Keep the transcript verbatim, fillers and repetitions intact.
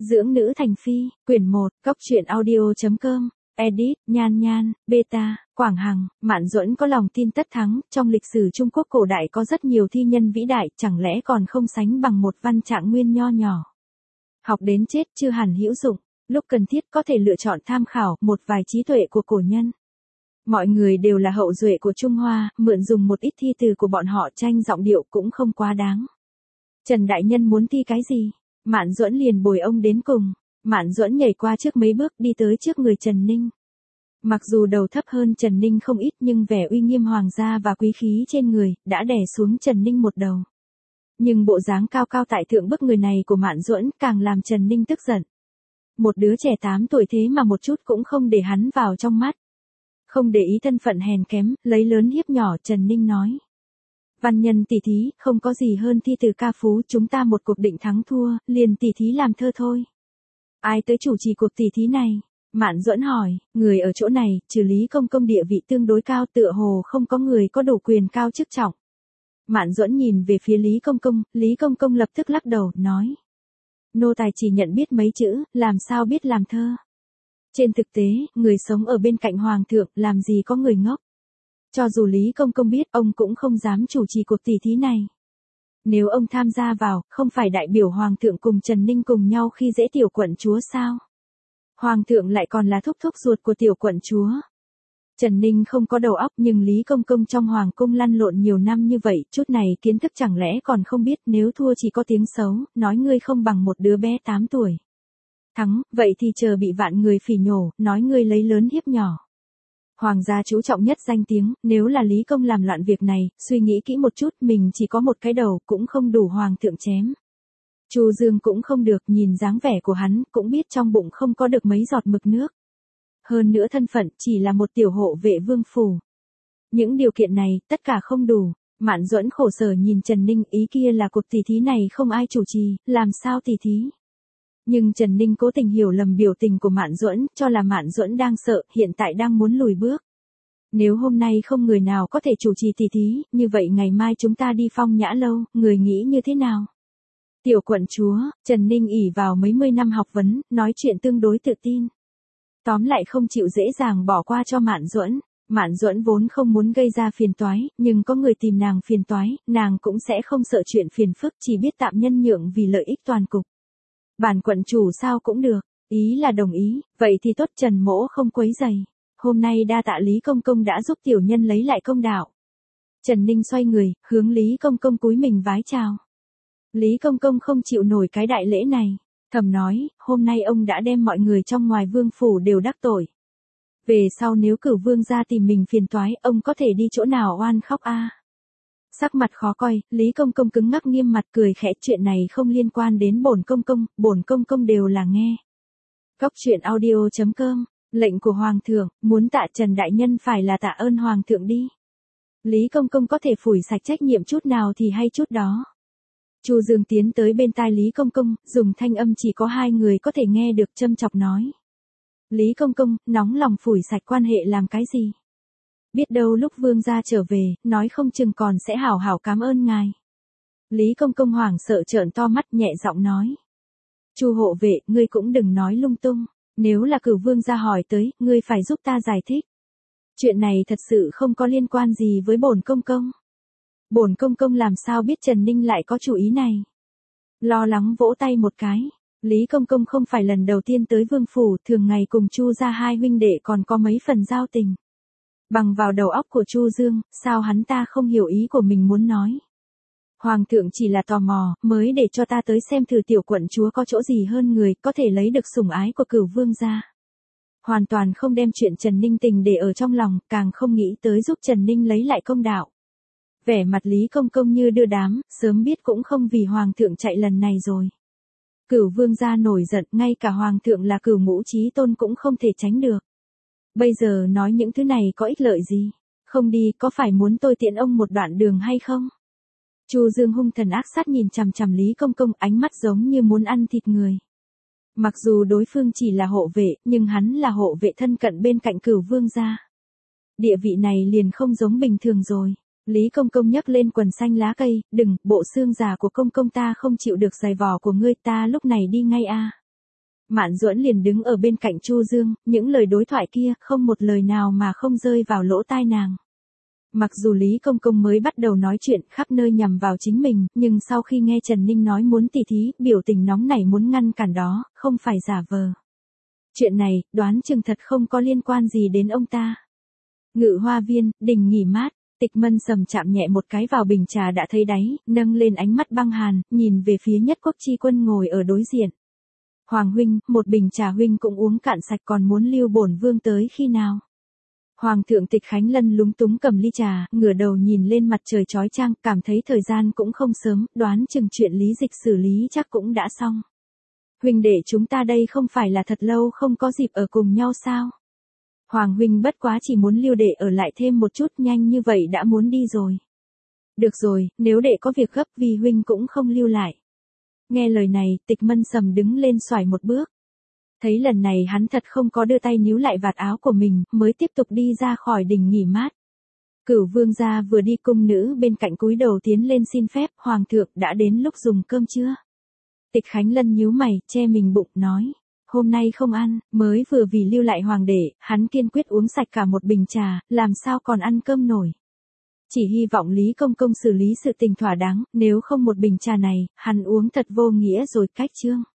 Dưỡng nữ thành phi, quyển một, Cóc truyện audio.com, edit, Nhan Nhan, Beta, Quảng Hằng, Mạn Duẫn có lòng tin tất thắng, trong lịch sử Trung Quốc cổ đại có rất nhiều thi nhân vĩ đại, chẳng lẽ còn không sánh bằng một Văn Trạng Nguyên nho nhỏ. Học đến chết chưa hẳn hữu dụng, lúc cần thiết có thể lựa chọn tham khảo một vài trí tuệ của cổ nhân. Mọi người đều là hậu duệ của Trung Hoa, mượn dùng một ít thi từ của bọn họ tranh giọng điệu cũng không quá đáng. Trần Đại Nhân muốn thi cái gì? Mạn Duẫn liền bồi ông đến cùng. Mạn Duẫn nhảy qua trước mấy bước đi tới trước người Trần Ninh. Mặc dù đầu thấp hơn Trần Ninh không ít nhưng vẻ uy nghiêm hoàng gia và quý khí trên người đã đè xuống Trần Ninh một đầu. Nhưng bộ dáng cao cao tại thượng bức người này của Mạn Duẫn càng làm Trần Ninh tức giận. Một đứa trẻ tám tuổi thế mà một chút cũng không để hắn vào trong mắt. Không để ý thân phận hèn kém, lấy lớn hiếp nhỏ, Trần Ninh nói. Văn nhân tỷ thí, không có gì hơn thi từ ca phú, chúng ta một cuộc định thắng thua, liền tỷ thí làm thơ thôi. Ai tới chủ trì cuộc tỷ thí này? Mạn Duẫn hỏi, người ở chỗ này, trừ Lý Công Công địa vị tương đối cao, tựa hồ không có người có đủ quyền cao chức trọng. Mạn Duẫn nhìn về phía Lý Công Công, Lý Công Công lập tức lắc đầu, nói. Nô tài chỉ nhận biết mấy chữ, làm sao biết làm thơ. Trên thực tế, người sống ở bên cạnh Hoàng thượng, làm gì có người ngốc. Cho dù Lý Công Công biết, ông cũng không dám chủ trì cuộc tỷ thí này. Nếu ông tham gia vào, không phải đại biểu Hoàng thượng cùng Trần Ninh cùng nhau khi dễ tiểu quận chúa sao? Hoàng thượng lại còn là thúc thúc ruột của tiểu quận chúa. Trần Ninh không có đầu óc nhưng Lý Công Công trong Hoàng cung lăn lộn nhiều năm như vậy, chút này kiến thức chẳng lẽ còn không biết, nếu thua chỉ có tiếng xấu, nói ngươi không bằng một đứa bé tám tuổi. Thắng, vậy thì chờ bị vạn người phỉ nhổ, nói ngươi lấy lớn hiếp nhỏ. Hoàng gia chú trọng nhất danh tiếng, nếu là Lý Công làm loạn việc này, suy nghĩ kỹ một chút, mình chỉ có một cái đầu, cũng không đủ Hoàng thượng chém. Chu Dương cũng không được, nhìn dáng vẻ của hắn, cũng biết trong bụng không có được mấy giọt mực nước. Hơn nữa thân phận, chỉ là một tiểu hộ vệ vương phủ. Những điều kiện này, tất cả không đủ. Mạn Duẫn khổ sở nhìn Trần Ninh, ý kia là cuộc tỷ thí này không ai chủ trì, làm sao tỷ thí. Nhưng Trần Ninh cố tình hiểu lầm biểu tình của Mạn Duẫn, cho là Mạn Duẫn đang sợ, hiện tại đang muốn lùi bước. Nếu hôm nay không người nào có thể chủ trì tỷ thí, như vậy ngày mai chúng ta đi Phong Nhã Lâu, người nghĩ như thế nào? Tiểu quận chúa, Trần Ninh ỷ vào mấy mươi năm học vấn, nói chuyện tương đối tự tin. Tóm lại không chịu dễ dàng bỏ qua cho Mạn Duẫn. Mạn Duẫn vốn không muốn gây ra phiền toái, nhưng có người tìm nàng phiền toái, nàng cũng sẽ không sợ chuyện phiền phức, chỉ biết tạm nhân nhượng vì lợi ích toàn cục. Bản quận chủ sao cũng được, ý là đồng ý, vậy thì tốt, Trần mỗ không quấy rầy. Hôm nay đa tạ Lý Công Công đã giúp tiểu nhân lấy lại công đạo. Trần Ninh xoay người, hướng Lý Công Công cúi mình vái chào. Lý Công Công không chịu nổi cái đại lễ này, thầm nói, hôm nay ông đã đem mọi người trong ngoài vương phủ đều đắc tội. Về sau nếu cửu vương gia tìm mình phiền toái, ông có thể đi chỗ nào oan khóc a? À? Sắc mặt khó coi, Lý Công Công cứng ngắc nghiêm mặt cười khẽ, chuyện này không liên quan đến bổn công công, bổn công công đều là nghe. Cóc truyện audio.com, lệnh của Hoàng thượng, muốn tạ Trần Đại Nhân phải là tạ ơn Hoàng thượng đi. Lý Công Công có thể phủi sạch trách nhiệm chút nào thì hay chút đó. Chu Dương tiến tới bên tai Lý Công Công, dùng thanh âm chỉ có hai người có thể nghe được, châm chọc nói. Lý Công Công, nóng lòng phủi sạch quan hệ làm cái gì? Biết đâu lúc vương gia trở về, nói không chừng còn sẽ hảo hảo cảm ơn ngài. Lý Công Công hoảng sợ trợn to mắt, nhẹ giọng nói. Chu hộ vệ, ngươi cũng đừng nói lung tung, nếu là cửu vương gia hỏi tới, ngươi phải giúp ta giải thích. Chuyện này thật sự không có liên quan gì với bổn công công. Bổn công công làm sao biết Trần Ninh lại có chủ ý này? Lo lắng vỗ tay một cái. Lý Công Công không phải lần đầu tiên tới vương phủ, thường ngày cùng Chu gia hai huynh đệ còn có mấy phần giao tình. Bằng vào đầu óc của Chu Dương, sao hắn ta không hiểu ý của mình muốn nói. Hoàng thượng chỉ là tò mò, mới để cho ta tới xem thử tiểu quận chúa có chỗ gì hơn người, có thể lấy được sủng ái của cửu vương gia. Hoàn toàn không đem chuyện Trần Ninh tình để ở trong lòng, càng không nghĩ tới giúp Trần Ninh lấy lại công đạo. Vẻ mặt Lý Công Công như đưa đám, sớm biết cũng không vì Hoàng thượng chạy lần này rồi. Cửu vương gia nổi giận, ngay cả Hoàng thượng là cửu ngũ chí tôn cũng không thể tránh được. Bây giờ nói những thứ này có ích lợi gì? Không đi, có phải muốn tôi tiện ông một đoạn đường hay không? Chu Dương hung thần ác sát nhìn chằm chằm Lý Công Công, ánh mắt giống như muốn ăn thịt người. Mặc dù đối phương chỉ là hộ vệ, nhưng hắn là hộ vệ thân cận bên cạnh cửu vương gia. Địa vị này liền không giống bình thường rồi. Lý Công Công nhấc lên quần xanh lá cây, đừng, bộ xương già của công công ta không chịu được giày vò của ngươi, ta lúc này đi ngay a. Mạn Duẫn liền đứng ở bên cạnh Chu Dương, những lời đối thoại kia không một lời nào mà không rơi vào lỗ tai nàng. Mặc dù Lý Công Công mới bắt đầu nói chuyện khắp nơi nhằm vào chính mình, nhưng sau khi nghe Trần Ninh nói muốn tỉ thí, biểu tình nóng nảy muốn ngăn cản đó, không phải giả vờ. Chuyện này, đoán chừng thật không có liên quan gì đến ông ta. Ngự Hoa Viên, đình nghỉ mát, Tịch Mân Sầm chạm nhẹ một cái vào bình trà đã thấy đáy, nâng lên ánh mắt băng hàn, nhìn về phía Nhất Quốc Chi Quân ngồi ở đối diện. Hoàng huynh, một bình trà huynh cũng uống cạn sạch, còn muốn lưu bổn vương tới khi nào? Hoàng thượng Tịch Khánh Lân lúng túng cầm ly trà, ngửa đầu nhìn lên mặt trời chói chang, cảm thấy thời gian cũng không sớm, đoán chừng chuyện Lý Dịch xử lý chắc cũng đã xong. Huynh đệ chúng ta đây không phải là thật lâu không có dịp ở cùng nhau sao? Hoàng huynh bất quá chỉ muốn lưu đệ ở lại thêm một chút, nhanh như vậy đã muốn đi rồi. Được rồi, nếu đệ có việc gấp vì huynh cũng không lưu lại. Nghe lời này, Tịch Mân Sầm đứng lên xoài một bước. Thấy lần này hắn thật không có đưa tay níu lại vạt áo của mình, mới tiếp tục đi ra khỏi đình nghỉ mát. Cửu vương gia vừa đi, cung nữ bên cạnh cúi đầu tiến lên xin phép, hoàng thượng đã đến lúc dùng cơm chưa? Tịch Khánh Lân nhíu mày, che mình bụng, nói. Hôm nay không ăn, mới vừa vì lưu lại hoàng đệ, hắn kiên quyết uống sạch cả một bình trà, làm sao còn ăn cơm nổi. Chỉ hy vọng Lý Công Công xử lý sự tình thỏa đáng, nếu không một bình trà này, hắn uống thật vô nghĩa rồi, cách chương.